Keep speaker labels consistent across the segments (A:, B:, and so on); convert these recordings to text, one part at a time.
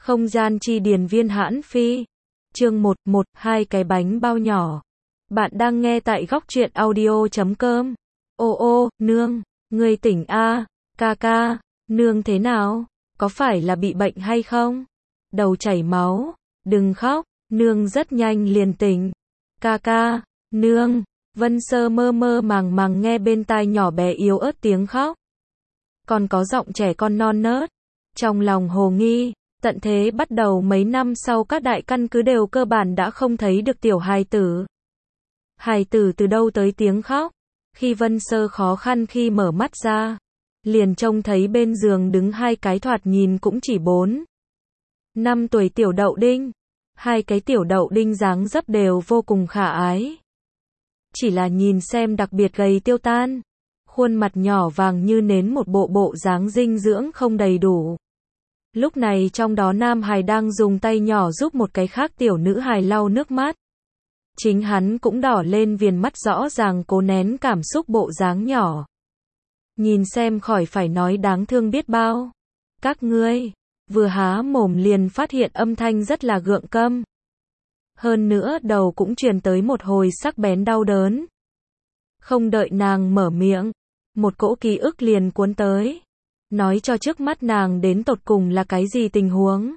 A: Không gian chi điền viên hãn phi. Chương 1, hai cái bánh bao nhỏ. Bạn đang nghe tại góc truyện audio.com. Ô, nương, ngươi tỉnh a, ca, nương thế nào? Có phải là bị bệnh hay không? Đầu chảy máu, đừng khóc, nương rất nhanh liền tỉnh. Ca, nương, Vân Sơ mơ mơ màng nghe bên tai nhỏ bé yếu ớt tiếng khóc. Còn có giọng trẻ con non nớt. Trong lòng hồ nghi, tận thế bắt đầu mấy năm sau các đại căn cứ đều cơ bản đã không thấy được tiểu hài tử. Hài tử từ đâu tới tiếng khóc? Khi Vân Sơ khó khăn khi mở mắt ra, liền trông thấy bên giường đứng hai cái thoạt nhìn cũng chỉ 4-5 tuổi tiểu đậu đinh. Hai cái tiểu đậu đinh dáng dấp đều vô cùng khả ái. Chỉ là nhìn xem đặc biệt gầy tiêu tan. Khuôn mặt nhỏ vàng như nến, một bộ dáng dinh dưỡng không đầy đủ. Lúc này trong đó nam hài đang dùng tay nhỏ giúp một cái khác tiểu nữ hài lau nước mắt. Chính hắn cũng đỏ lên viền mắt, rõ ràng cố nén cảm xúc bộ dáng nhỏ. Nhìn xem khỏi phải nói đáng thương biết bao. Các ngươi, vừa há mồm liền phát hiện âm thanh rất là gượng câm. Hơn nữa đầu cũng truyền tới một hồi sắc bén đau đớn. Không đợi nàng mở miệng, một cỗ ký ức liền cuốn tới. Nói cho trước mắt nàng đến tột cùng là cái gì tình huống.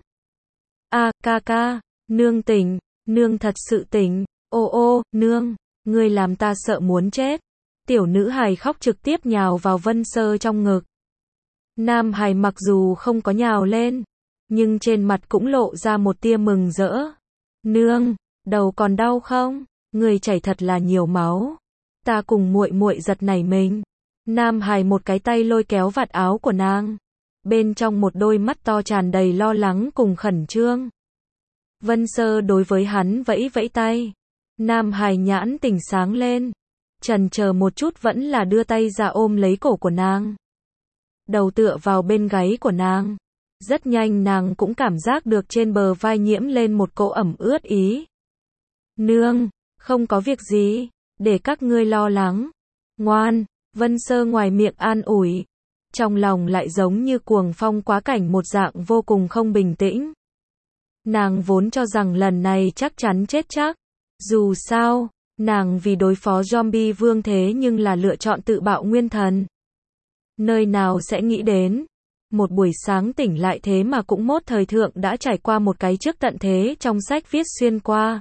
A: Ca, nương tỉnh, nương thật sự tỉnh. Ô, nương, ngươi làm ta sợ muốn chết. Tiểu nữ hài khóc trực tiếp nhào vào Vân Sơ trong ngực. Nam hài mặc dù không có nhào lên, nhưng trên mặt cũng lộ ra một tia mừng rỡ. Nương, đầu còn đau không? Người chảy thật là nhiều máu. Ta cùng muội giật nảy mình. Nam hài một cái tay lôi kéo vạt áo của nàng. Bên trong một đôi mắt to tràn đầy lo lắng cùng khẩn trương. Vân Sơ đối với hắn vẫy tay. Nam hài nhãn tỉnh sáng lên. Chần chờ một chút vẫn là đưa tay ra ôm lấy cổ của nàng. Đầu tựa vào bên gáy của nàng. Rất nhanh nàng cũng cảm giác được trên bờ vai nhiễm lên một cỗ ẩm ướt ý. Nương, không có việc gì, để các ngươi lo lắng. Ngoan, Vân Sơ ngoài miệng an ủi. Trong lòng lại giống như cuồng phong quá cảnh một dạng vô cùng không bình tĩnh. Nàng vốn cho rằng lần này chắc chắn chết chắc. Dù sao, nàng vì đối phó zombie vương thế nhưng là lựa chọn tự bạo nguyên thần. Nơi nào sẽ nghĩ đến. Một buổi sáng tỉnh lại thế mà cũng mốt thời thượng đã trải qua một cái trước tận thế trong sách viết xuyên qua.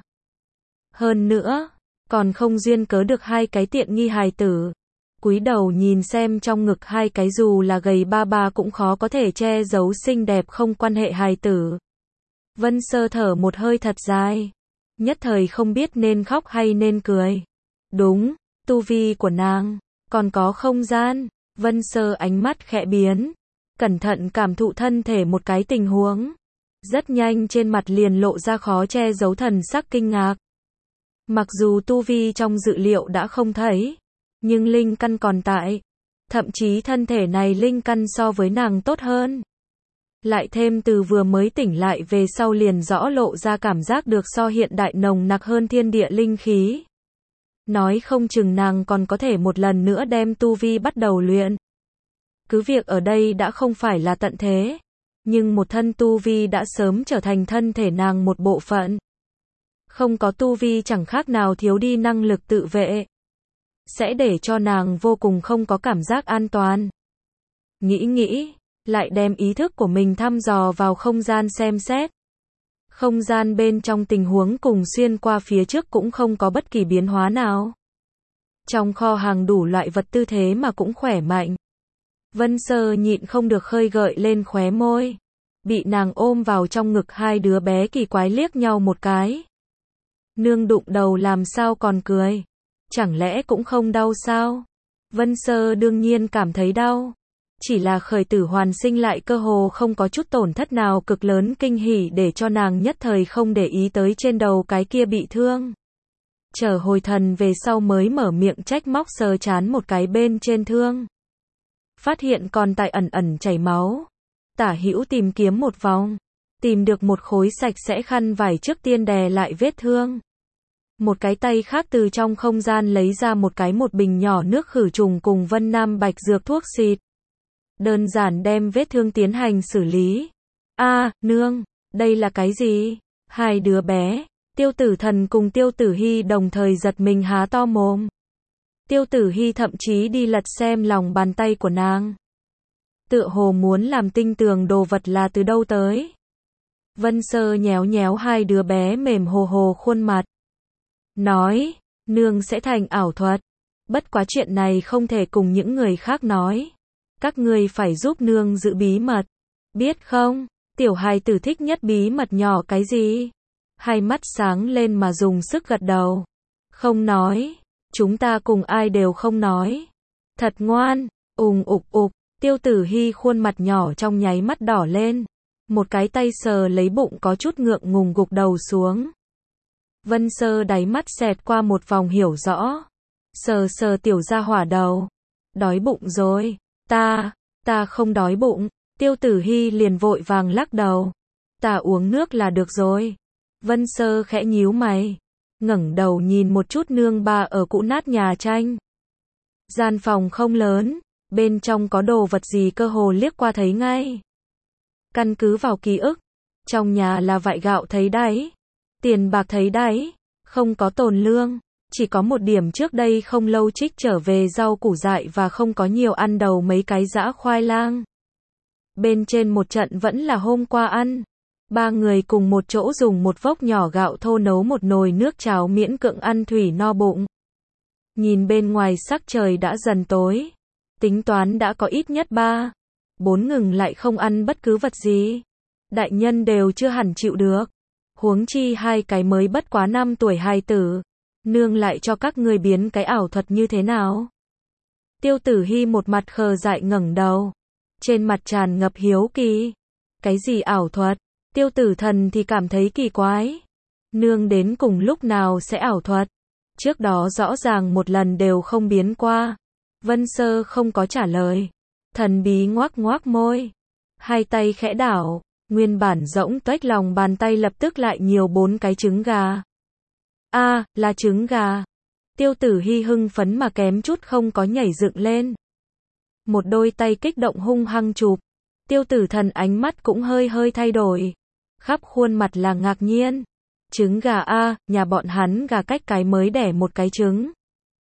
A: Hơn nữa, còn không duyên cớ được hai cái tiện nghi hài tử. Cúi đầu nhìn xem trong ngực hai cái dù là gầy ba cũng khó có thể che giấu xinh đẹp không quan hệ hài tử. Vân Sơ thở một hơi thật dài. Nhất thời không biết nên khóc hay nên cười. Đúng, tu vi của nàng, còn có không gian. Vân Sơ ánh mắt khẽ biến. Cẩn thận cảm thụ thân thể một cái tình huống. Rất nhanh trên mặt liền lộ ra khó che giấu thần sắc kinh ngạc. Mặc dù tu vi trong dự liệu đã không thấy, nhưng linh căn còn tại. Thậm chí thân thể này linh căn so với nàng tốt hơn. Lại thêm từ vừa mới tỉnh lại về sau liền rõ lộ ra cảm giác được so hiện đại nồng nặc hơn thiên địa linh khí. Nói không chừng nàng còn có thể một lần nữa đem tu vi bắt đầu luyện. Cứ việc ở đây đã không phải là tận thế, nhưng một thân tu vi đã sớm trở thành thân thể nàng một bộ phận. Không có tu vi chẳng khác nào thiếu đi năng lực tự vệ. Sẽ để cho nàng vô cùng không có cảm giác an toàn. Nghĩ, lại đem ý thức của mình thăm dò vào không gian xem xét. Không gian bên trong tình huống cùng xuyên qua phía trước cũng không có bất kỳ biến hóa nào. Trong kho hàng đủ loại vật tư thế mà cũng khỏe mạnh. Vân Sơ nhịn không được khơi gợi lên khóe môi. Bị nàng ôm vào trong ngực hai đứa bé kỳ quái liếc nhau một cái. Nương đụng đầu làm sao còn cười? Chẳng lẽ cũng không đau sao? Vân Sơ đương nhiên cảm thấy đau. Chỉ là khởi tử hoàn sinh lại cơ hồ không có chút tổn thất nào cực lớn kinh hỉ để cho nàng nhất thời không để ý tới trên đầu cái kia bị thương. Chờ hồi thần về sau mới mở miệng trách móc sờ chán một cái bên trên thương. Phát hiện còn tại ẩn chảy máu. Tả hữu tìm kiếm một vòng. Tìm được một khối sạch sẽ khăn vải trước tiên đè lại vết thương. Một cái tay khác từ trong không gian lấy ra một bình nhỏ nước khử trùng cùng Vân Nam Bạch dược thuốc xịt. Đơn giản đem vết thương tiến hành xử lý. Nương, Đây là cái gì? Hai đứa bé, Tiêu Tử Thần cùng Tiêu Tử Hy đồng thời giật mình há to mồm. Tiêu Tử Hy thậm chí đi lật xem lòng bàn tay của nàng. Tựa hồ muốn làm tinh tường đồ vật là từ đâu tới. Vân Sơ nhéo nhéo hai đứa bé mềm hồ hồ khuôn mặt. Nói, nương sẽ thành ảo thuật. Bất quá chuyện này không thể cùng những người khác nói. Các ngươi phải giúp nương giữ bí mật. Biết không, tiểu hài tử thích nhất bí mật nhỏ cái gì? Hai mắt sáng lên mà dùng sức gật đầu. Không nói, chúng ta cùng ai đều không nói. Thật ngoan, ục, Tiêu Tử Hy khuôn mặt nhỏ trong nháy mắt đỏ lên. Một cái tay sờ lấy bụng có chút ngượng ngùng gục đầu xuống. Vân Sơ đáy mắt xẹt qua một vòng hiểu rõ. Sờ sờ tiểu gia hỏa đầu. Đói bụng rồi, ta không đói bụng. Tiêu Tử Hy liền vội vàng lắc đầu. Ta uống nước là được rồi. Vân Sơ khẽ nhíu mày. Ngẩng đầu nhìn một chút nương ba ở cũ nát nhà tranh. Gian phòng không lớn, bên trong có đồ vật gì cơ hồ liếc qua thấy ngay. Căn cứ vào ký ức, trong nhà là vại gạo thấy đáy, tiền bạc thấy đáy, không có tồn lương, chỉ có một điểm trước đây không lâu trích trở về rau củ dại và không có nhiều ăn đầu mấy cái giã khoai lang. Bên trên một trận vẫn là hôm qua ăn. Ba người cùng một chỗ dùng một vốc nhỏ gạo thô nấu một nồi nước cháo miễn cưỡng ăn thủy no bụng. Nhìn bên ngoài sắc trời đã dần tối. Tính toán đã có ít nhất 4 ngừng lại không ăn bất cứ vật gì. Đại nhân đều chưa hẳn chịu được. Huống chi hai cái mới bất quá 5 tuổi hài tử. Nương lại cho các ngươi biến cái ảo thuật như thế nào? Tiêu Tử Hy một mặt khờ dại ngẩng đầu. Trên mặt tràn ngập hiếu kỳ. Cái gì ảo thuật? Tiêu Tử Thần thì cảm thấy kỳ quái. Nương đến cùng lúc nào sẽ ảo thuật? Trước đó rõ ràng một lần đều không biến qua. Vân Sơ không có trả lời. Thần bí ngoác ngoác môi. Hai tay khẽ đảo. Nguyên bản rỗng tuếch lòng bàn tay lập tức lại nhiều 4 cái trứng gà. Là trứng gà. Tiêu Tử Hy hưng phấn mà kém chút không có nhảy dựng lên. Một đôi tay kích động hung hăng chụp. Tiêu Tử Thần ánh mắt cũng hơi thay đổi. Khắp khuôn mặt là ngạc nhiên. Trứng gà nhà bọn hắn gà cách cái mới đẻ một cái trứng.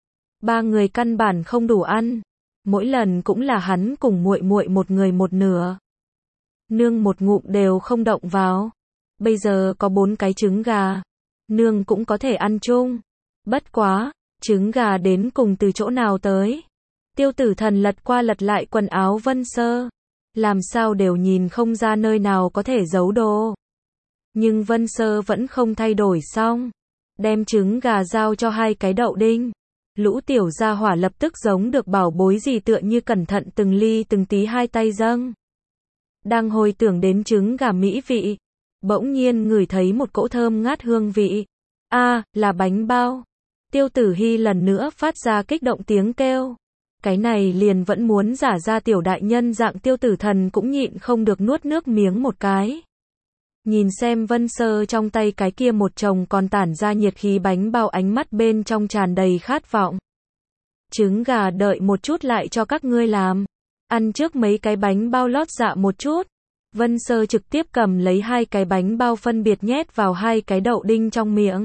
A: 3 người căn bản không đủ ăn. Mỗi lần cũng là hắn cùng muội muội một người một nửa. Nương một ngụm đều không động vào. Bây giờ có 4 cái trứng gà. Nương cũng có thể ăn chung. Bất quá, trứng gà đến cùng từ chỗ nào tới? Tiêu Tử Thần lật qua lật lại quần áo Vân Sơ. Làm sao đều nhìn không ra nơi nào có thể giấu đồ. Nhưng Vân Sơ vẫn không thay đổi xong. Đem trứng gà giao cho hai cái đậu đinh. Lũ tiểu gia hỏa lập tức giống được bảo bối gì tựa như cẩn thận từng ly từng tí hai tay dâng. Đang hồi tưởng đến trứng gà mỹ vị. Bỗng nhiên ngửi thấy một cỗ thơm ngát hương vị. Là bánh bao. Tiêu Tử Hy lần nữa phát ra kích động tiếng kêu. Cái này liền vẫn muốn giả ra tiểu đại nhân dạng. Tiêu Tử Thần cũng nhịn không được nuốt nước miếng một cái. Nhìn xem Vân Sơ trong tay cái kia một chồng còn tản ra nhiệt khí bánh bao, ánh mắt bên trong tràn đầy khát vọng. Trứng gà đợi một chút lại cho các ngươi làm. Ăn trước mấy cái bánh bao lót dạ một chút. Vân Sơ trực tiếp cầm lấy 2 cái bánh bao phân biệt nhét vào 2 cái đậu đinh trong miệng.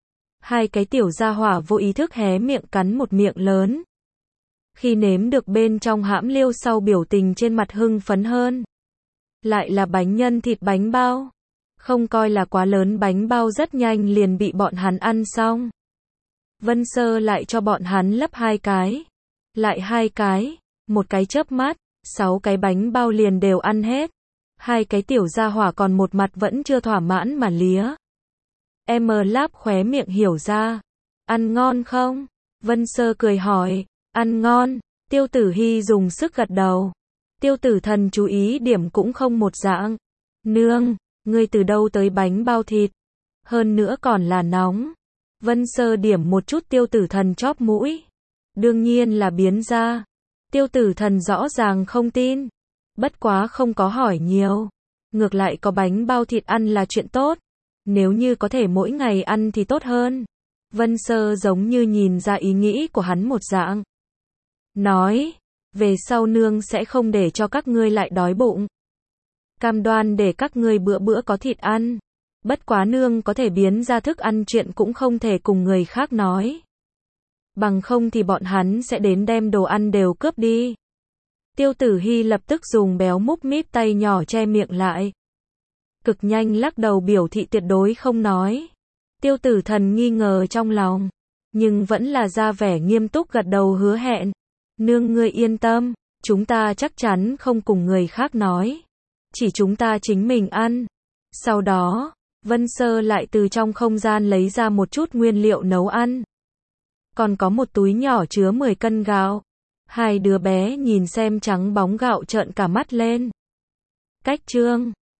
A: 2 cái tiểu gia hỏa vô ý thức hé miệng cắn một miệng lớn. Khi nếm được bên trong hãm liêu sau biểu tình trên mặt hưng phấn hơn. Lại là bánh nhân thịt bánh bao. Không coi là quá lớn bánh bao rất nhanh liền bị bọn hắn ăn xong. Vân Sơ lại cho bọn hắn lấp 2 cái. Lại 2 cái. Một cái chớp mắt, 6 cái bánh bao liền đều ăn hết. 2 cái tiểu gia hỏa còn một mặt vẫn chưa thỏa mãn mà lía. Láp khóe miệng hiểu ra. Ăn ngon không? Vân Sơ cười hỏi. Ăn ngon. Tiêu Tử Hy dùng sức gật đầu. Tiêu Tử Thần chú ý điểm cũng không một dạng. Nương, ngươi từ đâu tới bánh bao thịt? Hơn nữa còn là nóng. Vân Sơ điểm một chút Tiêu Tử Thần chóp mũi. Đương nhiên là biến ra. Tiêu Tử Thần rõ ràng không tin. Bất quá không có hỏi nhiều. Ngược lại có bánh bao thịt ăn là chuyện tốt. Nếu như có thể mỗi ngày ăn thì tốt hơn. Vân Sơ giống như nhìn ra ý nghĩ của hắn một dạng. Nói, về sau nương sẽ không để cho các ngươi lại đói bụng. cam đoan để các ngươi bữa bữa có thịt ăn. Bất quá nương có thể biến ra thức ăn chuyện cũng không thể cùng người khác nói. Bằng không thì bọn hắn sẽ đến đem đồ ăn đều cướp đi. Tiêu Tử Hy lập tức dùng béo múc míp tay nhỏ che miệng lại. Cực nhanh lắc đầu biểu thị tuyệt đối không nói. Tiêu Tử Thần nghi ngờ trong lòng, nhưng vẫn là ra vẻ nghiêm túc gật đầu hứa hẹn. Nương ngươi yên tâm, chúng ta chắc chắn không cùng người khác nói. Chỉ chúng ta chính mình ăn. Sau đó, Vân Sơ lại từ trong không gian lấy ra một chút nguyên liệu nấu ăn. Còn có một túi nhỏ chứa 10 cân gạo. Hai đứa bé nhìn xem trắng bóng gạo trợn cả mắt lên. Cách chương